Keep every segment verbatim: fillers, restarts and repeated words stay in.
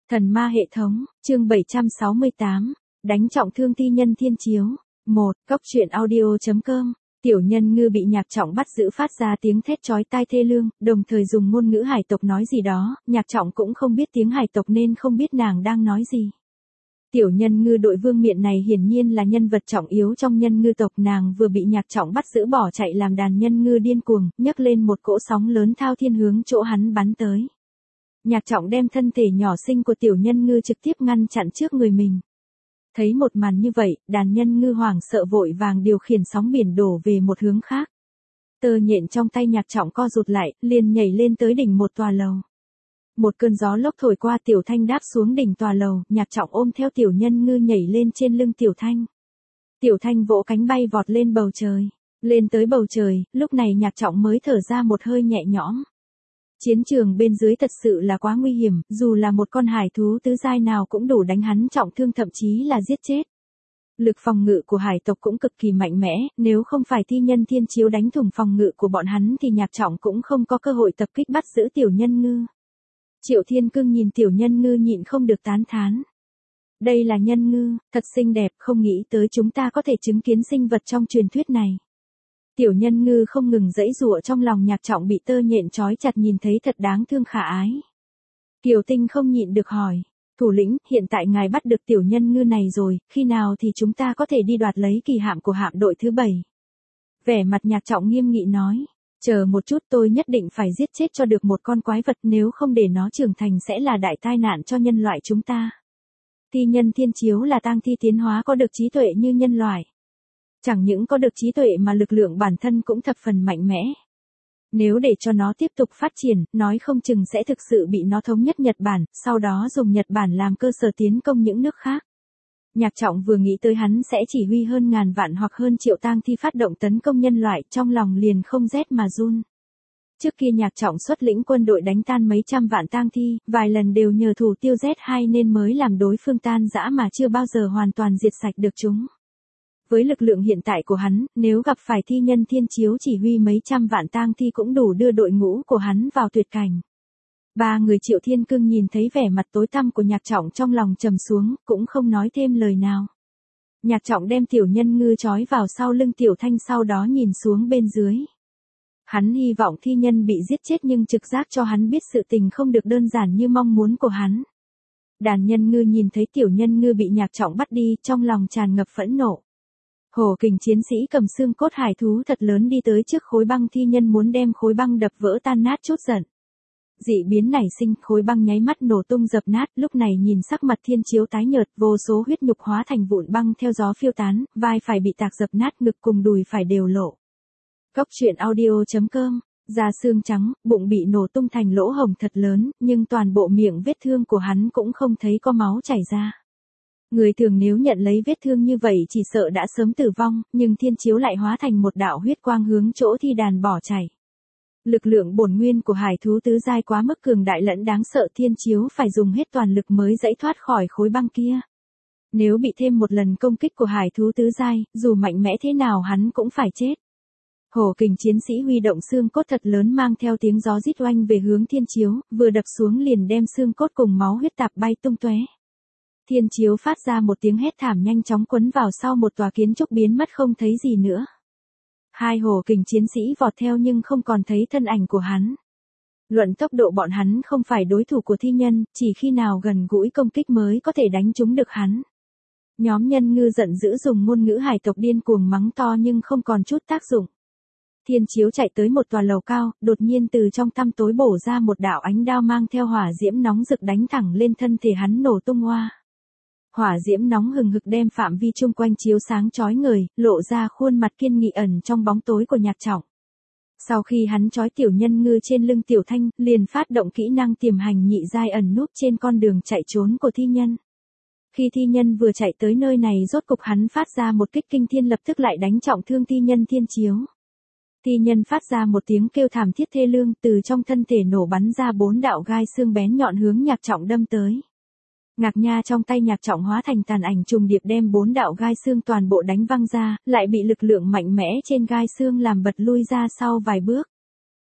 Thần ma hệ thống, chương bảy trăm sáu mươi tám, đánh trọng thương thi nhân thiên chiếu. một. Cốc truyện audio.com. Tiểu Nhân Ngư bị Nhạc Trọng bắt giữ phát ra tiếng thét chói tai thê lương, đồng thời dùng ngôn ngữ hải tộc nói gì đó, Nhạc Trọng cũng không biết tiếng hải tộc nên không biết nàng đang nói gì. Tiểu Nhân Ngư đội vương miện này hiển nhiên là nhân vật trọng yếu trong nhân ngư tộc, nàng vừa bị Nhạc Trọng bắt giữ bỏ chạy làm đàn nhân ngư điên cuồng, nhấc lên một cỗ sóng lớn thao thiên hướng chỗ hắn bắn tới. Nhạc Trọng đem thân thể nhỏ xinh của Tiểu Nhân Ngư trực tiếp ngăn chặn trước người mình. Thấy một màn như vậy, đàn nhân ngư hoảng sợ vội vàng điều khiển sóng biển đổ về một hướng khác. Tơ nhện trong tay Nhạc Trọng co rụt lại, liền nhảy lên tới đỉnh một tòa lầu. Một cơn gió lốc thổi qua, Tiểu Thanh đáp xuống đỉnh tòa lầu, Nhạc Trọng ôm theo Tiểu Nhân Ngư nhảy lên trên lưng Tiểu Thanh. Tiểu Thanh vỗ cánh bay vọt lên bầu trời. Lên tới bầu trời, lúc này Nhạc Trọng mới thở ra một hơi nhẹ nhõm. Chiến trường bên dưới thật sự là quá nguy hiểm, dù là một con hải thú tứ giai nào cũng đủ đánh hắn trọng thương, thậm chí là giết chết. Lực phòng ngự của hải tộc cũng cực kỳ mạnh mẽ, nếu không phải thi nhân thiên chiếu đánh thủng phòng ngự của bọn hắn thì Nhạc Trọng cũng không có cơ hội tập kích bắt giữ Tiểu Nhân Ngư. Triệu Thiên Cương nhìn Tiểu Nhân Ngư nhịn không được tán thán. Đây là nhân ngư, thật xinh đẹp, không nghĩ tới chúng ta có thể chứng kiến sinh vật trong truyền thuyết này. Tiểu Nhân Ngư không ngừng giãy giụa trong lòng Nhạc Trọng bị tơ nhện trói chặt, nhìn thấy thật đáng thương khả ái. Kiều Tinh không nhịn được hỏi, thủ lĩnh, hiện tại ngài bắt được Tiểu Nhân Ngư này rồi, khi nào thì chúng ta có thể đi đoạt lấy kỳ hạm của hạm đội thứ bảy? Vẻ mặt Nhạc Trọng nghiêm nghị nói, chờ một chút, tôi nhất định phải giết chết cho được một con quái vật, nếu không để nó trưởng thành sẽ là đại tai nạn cho nhân loại chúng ta. Thi nhân thiên chiếu là tang thi tiến hóa có được trí tuệ như nhân loại. Chẳng những có được trí tuệ mà lực lượng bản thân cũng thập phần mạnh mẽ. Nếu để cho nó tiếp tục phát triển, nói không chừng sẽ thực sự bị nó thống nhất Nhật Bản, sau đó dùng Nhật Bản làm cơ sở tiến công những nước khác. Nhạc Trọng vừa nghĩ tới hắn sẽ chỉ huy hơn ngàn vạn hoặc hơn triệu tang thi phát động tấn công nhân loại, trong lòng liền không rét mà run. Trước kia Nhạc Trọng xuất lĩnh quân đội đánh tan mấy trăm vạn tang thi, vài lần đều nhờ thủ tiêu Z hai nên mới làm đối phương tan rã mà chưa bao giờ hoàn toàn diệt sạch được chúng. Với lực lượng hiện tại của hắn, nếu gặp phải thi nhân thiên chiếu chỉ huy mấy trăm vạn tang thi cũng đủ đưa đội ngũ của hắn vào tuyệt cảnh. Ba người Triệu Thiên Cương nhìn thấy vẻ mặt tối tăm của Nhạc Trọng trong lòng trầm xuống, cũng không nói thêm lời nào. Nhạc Trọng đem Tiểu Nhân Ngư trói vào sau lưng Tiểu Thanh, sau đó nhìn xuống bên dưới. Hắn hy vọng thi nhân bị giết chết, nhưng trực giác cho hắn biết sự tình không được đơn giản như mong muốn của hắn. Đàn nhân ngư nhìn thấy Tiểu Nhân Ngư bị Nhạc Trọng bắt đi, trong lòng tràn ngập phẫn nộ. Hổ kình chiến sĩ cầm xương cốt hải thú thật lớn đi tới trước khối băng, thi nhân muốn đem khối băng đập vỡ tan nát chút giận. Dị biến nảy sinh, khối băng nháy mắt nổ tung dập nát, lúc này nhìn sắc mặt thiên chiếu tái nhợt, vô số huyết nhục hóa thành vụn băng theo gió phiêu tán, vai phải bị tạc dập nát, ngực cùng đùi phải đều lộ. Cốc truyện audio.com. Da xương trắng, bụng bị nổ tung thành lỗ hổng thật lớn, nhưng toàn bộ miệng vết thương của hắn cũng không thấy có máu chảy ra. Người thường nếu nhận lấy vết thương như vậy chỉ sợ đã sớm tử vong, nhưng thiên chiếu lại hóa thành một đạo huyết quang hướng chỗ thi đàn bỏ chạy. Lực lượng bổn nguyên của hải thú tứ giai quá mức cường đại lẫn đáng sợ, thiên chiếu phải dùng hết toàn lực mới giãy thoát khỏi khối băng kia. Nếu bị thêm một lần công kích của hải thú tứ giai, dù mạnh mẽ thế nào hắn cũng phải chết. Hổ kình chiến sĩ huy động xương cốt thật lớn mang theo tiếng gió rít oanh về hướng thiên chiếu, vừa đập xuống liền đem xương cốt cùng máu huyết tạp bay tung tóe. Thiên chiếu phát ra một tiếng hét thảm, nhanh chóng quấn vào sau một tòa kiến trúc biến mất không thấy gì nữa. Hai hổ kình chiến sĩ vọt theo nhưng không còn thấy thân ảnh của hắn. Luận tốc độ bọn hắn không phải đối thủ của thi nhân, chỉ khi nào gần gũi công kích mới có thể đánh trúng được hắn. Nhóm nhân ngư giận dữ dùng ngôn ngữ hải tộc điên cuồng mắng to nhưng không còn chút tác dụng. Thiên chiếu chạy tới một tòa lầu cao, đột nhiên từ trong tăm tối bổ ra một đạo ánh đao mang theo hỏa diễm nóng rực đánh thẳng lên thân thể hắn, nổ tung hoa. Hỏa diễm nóng hừng hực đem phạm vi chung quanh chiếu sáng chói người, lộ ra khuôn mặt kiên nghị ẩn trong bóng tối của Nhạc Trọng. Sau khi hắn trói Tiểu Nhân Ngư trên lưng Tiểu Thanh, liền phát động kỹ năng tiềm hành nhị giai ẩn núp trên con đường chạy trốn của thi nhân. Khi thi nhân vừa chạy tới nơi này, rốt cục hắn phát ra một kích kinh thiên, lập tức lại đánh trọng thương thi nhân thiên chiếu. Thi nhân phát ra một tiếng kêu thảm thiết thê lương, từ trong thân thể nổ bắn ra bốn đạo gai xương bén nhọn hướng Nhạc Trọng đâm tới. Ngạc nha trong tay Nhạc Trọng hóa thành tàn ảnh trùng điệp đem bốn đạo gai xương toàn bộ đánh văng ra, lại bị lực lượng mạnh mẽ trên gai xương làm bật lui ra sau vài bước.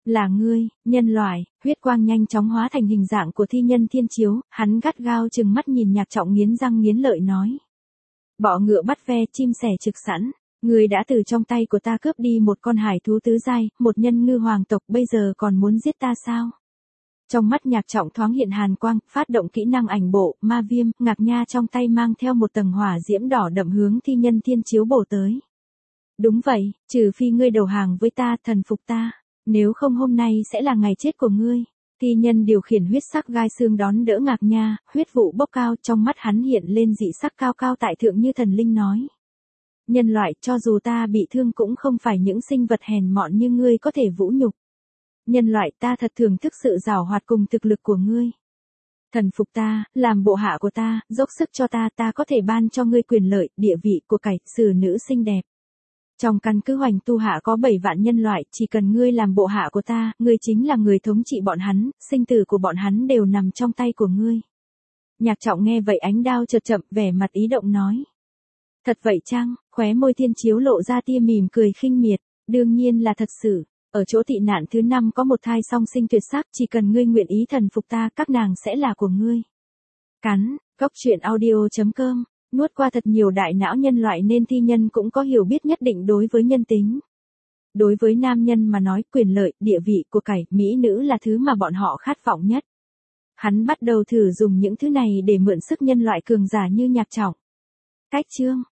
Là ngươi, nhân loại, huyết quang nhanh chóng hóa thành hình dạng của thi nhân thiên chiếu, hắn gắt gao trừng mắt nhìn Nhạc Trọng nghiến răng nghiến lợi nói. Bọ ngựa bắt ve, chim sẻ trực sẵn, ngươi đã từ trong tay của ta cướp đi một con hải thú tứ giai, một nhân ngư hoàng tộc, bây giờ còn muốn giết ta sao? Trong mắt Nhạc Trọng thoáng hiện hàn quang, phát động kỹ năng ảnh bộ, ma viêm, ngạc nha trong tay mang theo một tầng hỏa diễm đỏ đậm hướng thi nhân thiên chiếu bổ tới. Đúng vậy, trừ phi ngươi đầu hàng với ta, thần phục ta, nếu không hôm nay sẽ là ngày chết của ngươi. Thi nhân điều khiển huyết sắc gai xương đón đỡ ngạc nha, huyết vụ bốc cao, trong mắt hắn hiện lên dị sắc cao cao tại thượng như thần linh nói. Nhân loại, cho dù ta bị thương cũng không phải những sinh vật hèn mọn như ngươi có thể vũ nhục. Nhân loại, ta thật thưởng thức sự giàu hoạt cùng thực lực của ngươi. Thần phục ta, làm bộ hạ của ta, dốc sức cho ta, ta có thể ban cho ngươi quyền lợi, địa vị, của cải, xử nữ xinh đẹp. Trong căn cứ Hoành Tu Hạ có bảy vạn nhân loại, chỉ cần ngươi làm bộ hạ của ta, ngươi chính là người thống trị bọn hắn, sinh tử của bọn hắn đều nằm trong tay của ngươi. Nhạc Trọng nghe vậy ánh đao chợt chậm, vẻ mặt ý động nói. Thật vậy chăng? Khóe môi thiên chiếu lộ ra tia mỉm cười khinh miệt, đương nhiên là thật sự. Ở chỗ tị nạn thứ năm có một thai song sinh tuyệt sắc, chỉ cần ngươi nguyện ý thần phục ta, các nàng sẽ là của ngươi. Cắn, Cốc Truyện Audio chấm com. Nuốt qua thật nhiều đại não nhân loại nên thi nhân cũng có hiểu biết nhất định đối với nhân tính. Đối với nam nhân mà nói, quyền lợi, địa vị, của cải, mỹ nữ là thứ mà bọn họ khát vọng nhất. Hắn bắt đầu thử dùng những thứ này để mượn sức nhân loại cường giả như Nhạc Trọng. Cách chương